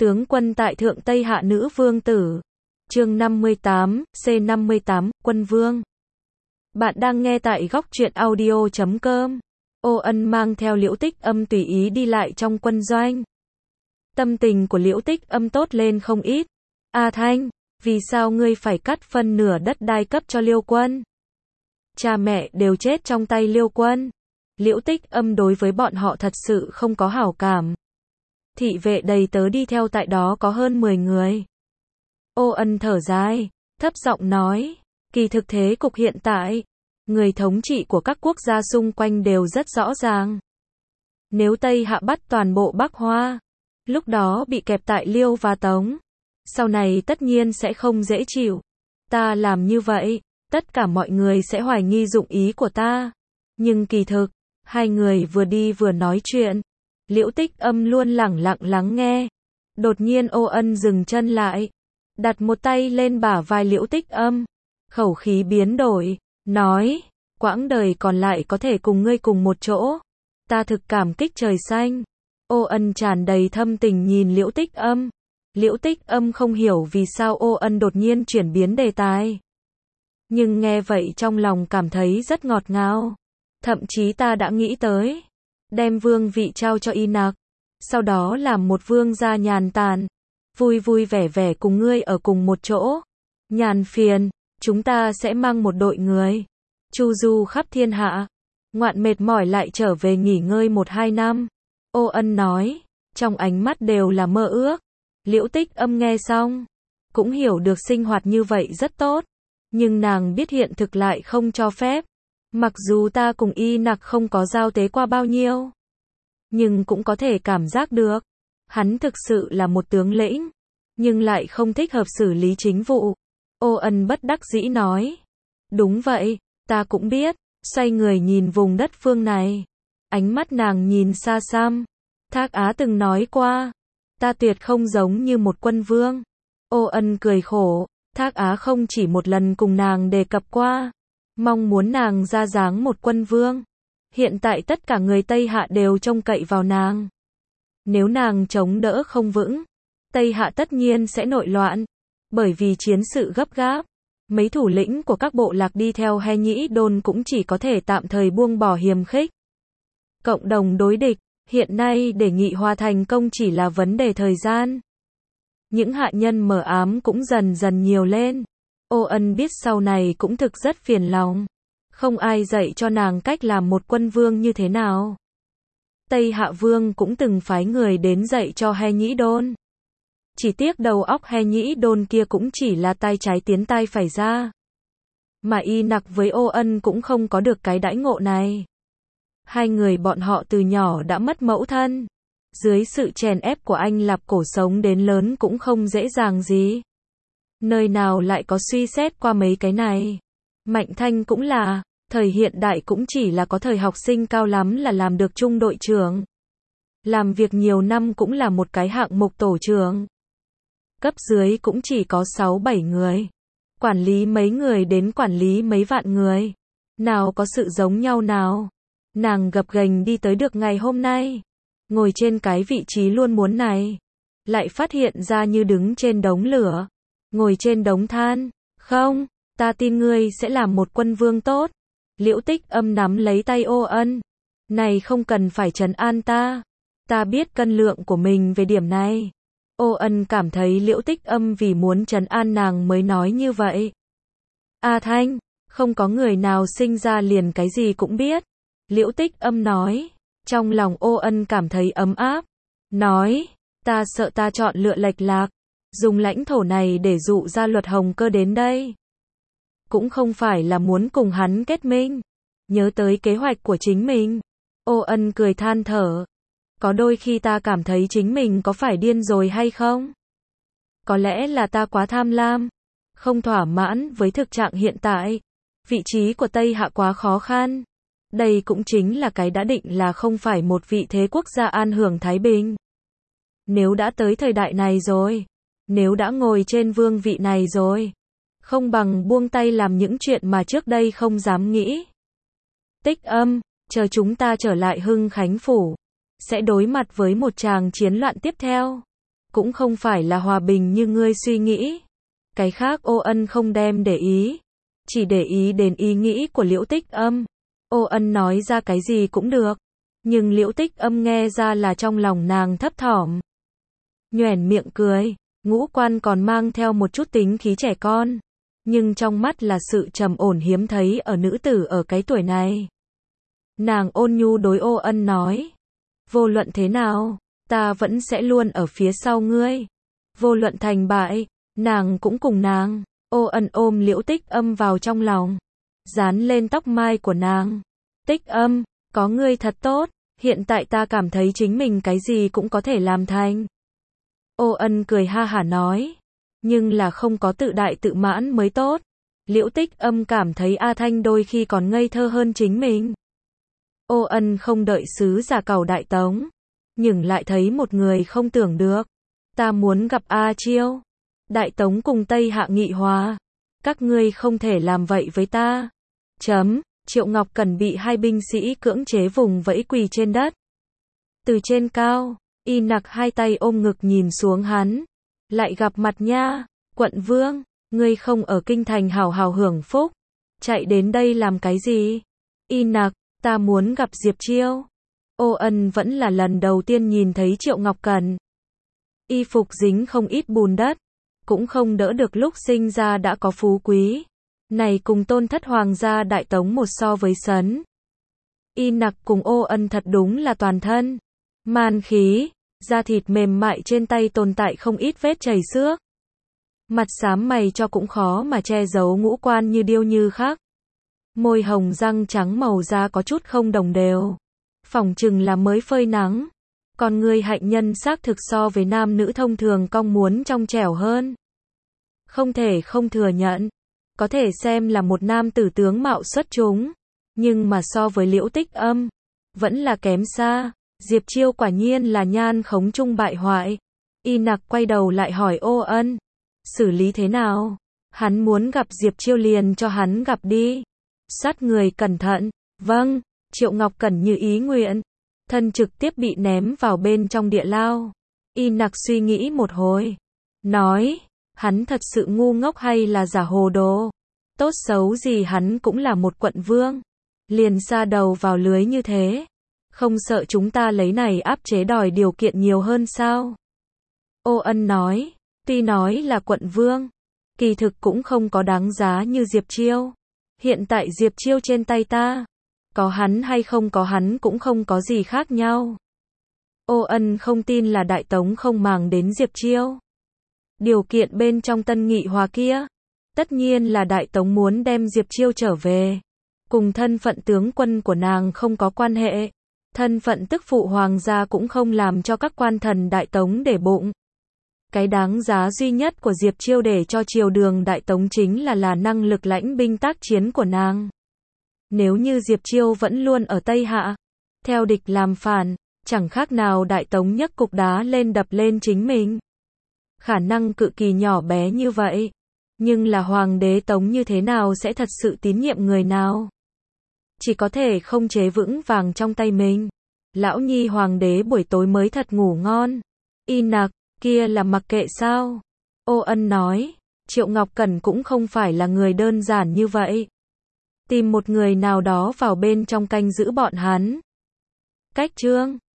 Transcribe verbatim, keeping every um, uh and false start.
Tướng quân tại Thượng Tây Hạ nữ vương tử. Chương năm mươi tám, C năm mươi tám, Quân Vương. Bạn đang nghe tại góc truyện audio chấm com. Ô Ân mang theo Liễu Tích Âm tùy ý đi lại trong quân doanh. Tâm tình của Liễu Tích Âm tốt lên không ít. A Thanh, vì sao ngươi phải cắt phân nửa đất đai cấp cho Liêu Quân? Cha mẹ đều chết trong tay Liêu Quân. Liễu Tích Âm đối với bọn họ thật sự không có hảo cảm. Thị vệ đầy tớ đi theo tại đó có hơn mười người. Ô Ân thở dài, thấp giọng nói, kỳ thực thế cục hiện tại, người thống trị của các quốc gia xung quanh đều rất rõ ràng. Nếu Tây Hạ bắt toàn bộ Bắc Hoa, lúc đó bị kẹp tại Liêu và Tống, sau này tất nhiên sẽ không dễ chịu. Ta làm như vậy, tất cả mọi người sẽ hoài nghi dụng ý của ta. Nhưng kỳ thực, hai người vừa đi vừa nói chuyện. Liễu Tích Âm luôn lẳng lặng lắng nghe. Đột nhiên Ô Ân dừng chân lại, đặt một tay lên bả vai Liễu Tích Âm, khẩu khí biến đổi, nói, quãng đời còn lại có thể cùng ngươi cùng một chỗ, ta thực cảm kích trời xanh. Ô Ân tràn đầy thâm tình nhìn Liễu Tích Âm. Liễu Tích Âm không hiểu vì sao Ô Ân đột nhiên chuyển biến đề tài. Nhưng nghe vậy trong lòng cảm thấy rất ngọt ngào. Thậm chí ta đã nghĩ tới đem vương vị trao cho Y Nặc, sau đó làm một vương gia nhàn tản, vui vui vẻ vẻ cùng ngươi ở cùng một chỗ. Nhàn phiền, chúng ta sẽ mang một đội người chu du khắp thiên hạ, ngoạn mệt mỏi lại trở về nghỉ ngơi một hai năm. Ô Ân nói, trong ánh mắt đều là mơ ước. Liễu Tích Âm nghe xong, cũng hiểu được sinh hoạt như vậy rất tốt, nhưng nàng biết hiện thực lại không cho phép. Mặc dù ta cùng Y Nặc không có giao tế qua bao nhiêu, nhưng cũng có thể cảm giác được, hắn thực sự là một tướng lĩnh, nhưng lại không thích hợp xử lý chính vụ. Ô Ân bất đắc dĩ nói, đúng vậy, ta cũng biết. Xoay người nhìn vùng đất phương này, ánh mắt nàng nhìn xa xăm. Thác Á từng nói qua, ta tuyệt không giống như một quân vương. Ô Ân cười khổ, Thác Á không chỉ một lần cùng nàng đề cập qua, mong muốn nàng ra dáng một quân vương. Hiện tại tất cả người Tây Hạ đều trông cậy vào nàng. Nếu nàng chống đỡ không vững, Tây Hạ tất nhiên sẽ nội loạn. Bởi vì chiến sự gấp gáp, mấy thủ lĩnh của các bộ lạc đi theo He Nhĩ Đôn cũng chỉ có thể tạm thời buông bỏ hiềm khích. Cộng đồng đối địch, hiện nay để nghị hòa thành công chỉ là vấn đề thời gian. Những hạ nhân mờ ám cũng dần dần nhiều lên. Ô Ân biết sau này cũng thực rất phiền lòng. Không ai dạy cho nàng cách làm một quân vương như thế nào. Tây Hạ Vương cũng từng phái người đến dạy cho He Nhĩ Đôn. Chỉ tiếc đầu óc He Nhĩ Đôn kia cũng chỉ là tay trái tiến tay phải ra. Mà Y Nặc với Ô Ân cũng không có được cái đãi ngộ này. Hai người bọn họ từ nhỏ đã mất mẫu thân. Dưới sự chèn ép của anh Lạp Cổ sống đến lớn cũng không dễ dàng gì. Nơi nào lại có suy xét qua mấy cái này. Mạnh Thanh cũng là, thời hiện đại cũng chỉ là có thời học sinh cao lắm là làm được trung đội trưởng. Làm việc nhiều năm cũng là một cái hạng mục tổ trưởng. Cấp dưới cũng chỉ có sáu bảy người. Quản lý mấy người đến quản lý mấy vạn người. Nào có sự giống nhau nào. Nàng gập ghềnh đi tới được ngày hôm nay. Ngồi trên cái vị trí luôn muốn này. Lại phát hiện ra như đứng trên đống lửa. Ngồi trên đống than. Không, ta tin ngươi sẽ làm một quân vương tốt. Liễu Tích Âm nắm lấy tay Ô Ân. Này không cần phải trấn an ta. Ta biết cân lượng của mình về điểm này. Ô Ân cảm thấy Liễu Tích Âm vì muốn trấn an nàng mới nói như vậy. A Thanh, không có người nào sinh ra liền cái gì cũng biết. Liễu Tích Âm nói. Trong lòng Ô Ân cảm thấy ấm áp. Nói, ta sợ ta chọn lựa lệch lạc. Dùng lãnh thổ này để dụ ra Luật Hồng Cơ đến đây. Cũng không phải là muốn cùng hắn kết minh. Nhớ tới kế hoạch của chính mình. Ô Ân cười than thở. Có đôi khi ta cảm thấy chính mình có phải điên rồi hay không? Có lẽ là ta quá tham lam. Không thỏa mãn với thực trạng hiện tại. Vị trí của Tây Hạ quá khó khăn. Đây cũng chính là cái đã định là không phải một vị thế quốc gia an hưởng thái bình. Nếu đã tới thời đại này rồi. Nếu đã ngồi trên vương vị này rồi. Không bằng buông tay làm những chuyện mà trước đây không dám nghĩ. Tích Âm, chờ chúng ta trở lại Hưng Khánh Phủ. Sẽ đối mặt với một tràng chiến loạn tiếp theo. cũng không phải là hòa bình như ngươi suy nghĩ. Cái khác Ô Ân không đem để ý, chỉ để ý đến ý nghĩ của Liễu Tích Âm. Ô Ân nói ra cái gì cũng được, nhưng Liễu Tích Âm nghe ra là trong lòng nàng thấp thỏm. Nhoẻn miệng cười, ngũ quan còn mang theo một chút tính khí trẻ con, nhưng trong mắt là sự trầm ổn hiếm thấy ở nữ tử ở cái tuổi này. Nàng ôn nhu đối Ô Ân nói, vô luận thế nào, ta vẫn sẽ luôn ở phía sau ngươi. Vô luận thành bại, nàng cũng cùng nàng. Ô Ân ôm Liễu Tích Âm vào trong lòng, dán lên tóc mai của nàng. Tích Âm, có ngươi thật tốt, hiện tại ta cảm thấy chính mình cái gì cũng có thể làm thành. Ô Ân cười ha hả nói, nhưng là không có tự đại tự mãn mới tốt. Liễu Tích Âm cảm thấy A Thanh đôi khi còn ngây thơ hơn chính mình. Ô Ân không đợi sứ giả cầu Đại Tống, nhưng lại thấy một người không tưởng được. Ta muốn gặp A Chiêu. Đại Tống cùng Tây Hạ nghị hòa, các ngươi không thể làm vậy với ta. Chấm, Triệu Ngọc Cẩn bị hai binh sĩ cưỡng chế vùng vẫy quỳ trên đất. Từ trên cao, Y Nặc hai tay ôm ngực nhìn xuống hắn. Lại gặp mặt nha, quận vương, ngươi không ở kinh thành hào hào hưởng phúc, chạy đến đây làm cái gì? Y Nặc, ta muốn gặp Diệp Chiêu. Ô Ân vẫn là lần đầu tiên nhìn thấy Triệu Ngọc Cẩn. Y phục dính không ít bùn đất, cũng không đỡ được lúc sinh ra đã có phú quý. Này cùng tôn thất hoàng gia Đại Tống một so với sấn. Y Nặc cùng Ô Ân thật đúng là toàn thân man khí, da thịt mềm mại trên tay tồn tại không ít vết chảy xước. Mặt xám mày cho cũng khó mà che giấu ngũ quan như điêu như khắc. Môi hồng răng trắng màu da có chút không đồng đều, phỏng chừng là mới phơi nắng. Còn người hạnh nhân xác thực so với nam nữ thông thường cong muốn trong trẻo hơn. Không thể không thừa nhận, có thể xem là một nam tử tướng mạo xuất chúng, nhưng mà so với Liễu Tích Âm, vẫn là kém xa. Diệp Chiêu quả nhiên là nhan khống trung bại hoại. Y Nặc quay đầu lại hỏi Ô Ân, xử lý thế nào? Hắn muốn gặp Diệp Chiêu liền cho hắn gặp đi. Sát người cẩn thận. Vâng, Triệu Ngọc Cẩn như ý nguyện, thân trực tiếp bị ném vào bên trong địa lao. Y Nặc suy nghĩ một hồi, nói, hắn thật sự ngu ngốc hay là giả hồ đồ? Tốt xấu gì hắn cũng là một quận vương, liền sa đầu vào lưới như thế, không sợ chúng ta lấy này áp chế đòi điều kiện nhiều hơn sao? Ô Ân nói, tuy nói là quận vương, kỳ thực cũng không có đáng giá như Diệp Chiêu. Hiện tại Diệp Chiêu trên tay ta, có hắn hay không có hắn cũng không có gì khác nhau. Ô Ân không tin là Đại Tống không màng đến Diệp Chiêu. Điều kiện bên trong tân nghị hòa kia, tất nhiên là Đại Tống muốn đem Diệp Chiêu trở về. Cùng thân phận tướng quân của nàng không có quan hệ. Thân phận tức phụ hoàng gia cũng không làm cho các quan thần Đại Tống để bụng. Cái đáng giá duy nhất của Diệp Chiêu để cho triều đường Đại Tống chính là là năng lực lãnh binh tác chiến của nàng. Nếu như Diệp Chiêu vẫn luôn ở Tây Hạ, theo địch làm phản, chẳng khác nào Đại Tống nhấc cục đá lên đập lên chính mình. Khả năng cự kỳ nhỏ bé như vậy, nhưng là hoàng đế Tống như thế nào sẽ thật sự tín nhiệm người nào? Chỉ có thể không chế vững vàng trong tay mình. Lão nhi hoàng đế buổi tối mới thật ngủ ngon. Y Nặc, kia là mặc kệ sao? Ô Ân nói, Triệu Ngọc Cẩn cũng không phải là người đơn giản như vậy. Tìm một người nào đó vào bên trong canh giữ bọn hắn. Cách chương